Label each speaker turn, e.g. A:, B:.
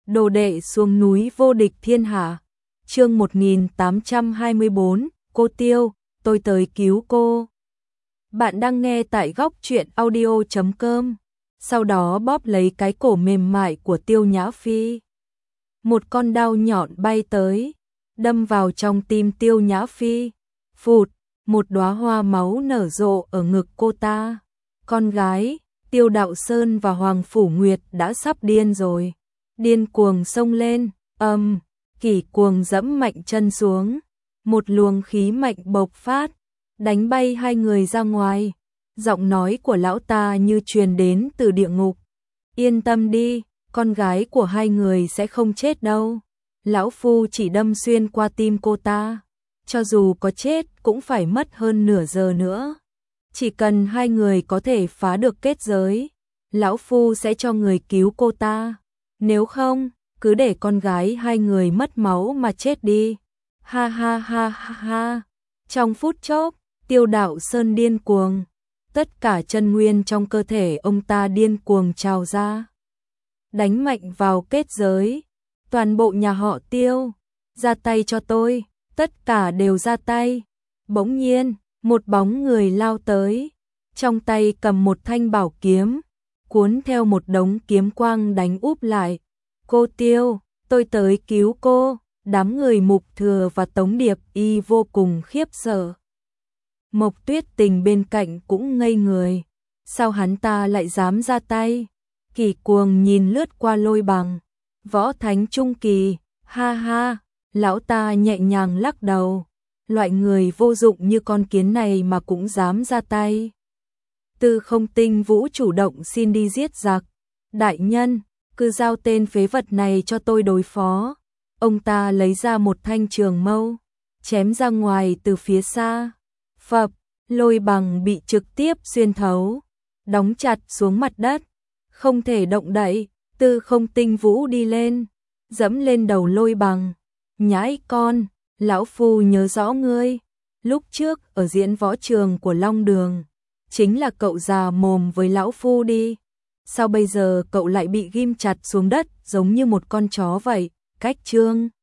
A: Đồ đệ xuống núi vô địch thiên hạ. Chương 1824, cô Tiêu, tôi tới cứu cô. Bạn đang nghe tại góc truyện audio.com. Sau đó bóp lấy cái cổ mềm mại của Tiêu Nhã Phi. Một con đao nhọn bay tới, đâm vào trong tim Tiêu Nhã Phi. Phụt, một đóa hoa máu nở rộ ở ngực cô ta. Con gái, Tiêu Đạo Sơn và Hoàng Phủ Nguyệt đã sắp điên rồi. Điên cuồng xông lên, Kỷ Cuồng dẫm mạnh chân xuống. Một luồng khí mạnh bộc phát, đánh bay hai người ra ngoài. Giọng nói của lão ta như truyền đến từ địa ngục. Yên tâm đi, con gái của hai người sẽ không chết đâu. Lão Phu chỉ đâm xuyên qua tim cô ta. Cho dù có chết cũng phải mất hơn nửa giờ nữa. Chỉ cần hai người có thể phá được kết giới, Lão Phu sẽ cho người cứu cô ta. Nếu không, cứ để con gái hai người mất máu mà chết đi. Ha ha ha ha ha. Trong phút chốc, Tiêu Đạo Sơn điên cuồng. Tất cả chân nguyên trong cơ thể ông ta điên cuồng trào ra. Đánh mạnh vào kết giới. Toàn bộ nhà họ Tiêu, ra tay cho tôi. Tất cả đều ra tay. Bỗng nhiên, một bóng người lao tới. Trong tay cầm một thanh bảo kiếm, cuốn theo một đống kiếm quang đánh úp lại. Cô Tiêu, tôi tới cứu cô. Đám người Mục Thừa và Tống Điệp Y vô cùng khiếp sợ. Mộc Tuyết Tình bên cạnh cũng ngây người. Sao hắn ta lại dám ra tay? Kỷ Cuồng nhìn lướt qua Lôi Bằng. Võ Thánh Trung Kỳ, ha ha, lão ta nhẹ nhàng lắc đầu. Loại người vô dụng như con kiến này mà cũng dám ra tay. Tư Không Tinh Vũ chủ động xin đi giết giặc. Đại nhân, cứ giao tên phế vật này cho tôi đối phó. Ông ta lấy ra một thanh trường mâu, chém ra ngoài từ phía xa. Phập, Lôi Bằng bị trực tiếp xuyên thấu, đóng chặt xuống mặt đất, không thể động đậy. Tư Không Tinh Vũ đi lên, dẫm lên đầu Lôi Bằng. Nhãi con, lão phu nhớ rõ ngươi. Lúc trước ở diễn võ trường của Long Đường, chính là cậu già mồm với lão phu đi. Sao bây giờ cậu lại bị ghim chặt xuống đất giống như một con chó vậy? Cách chương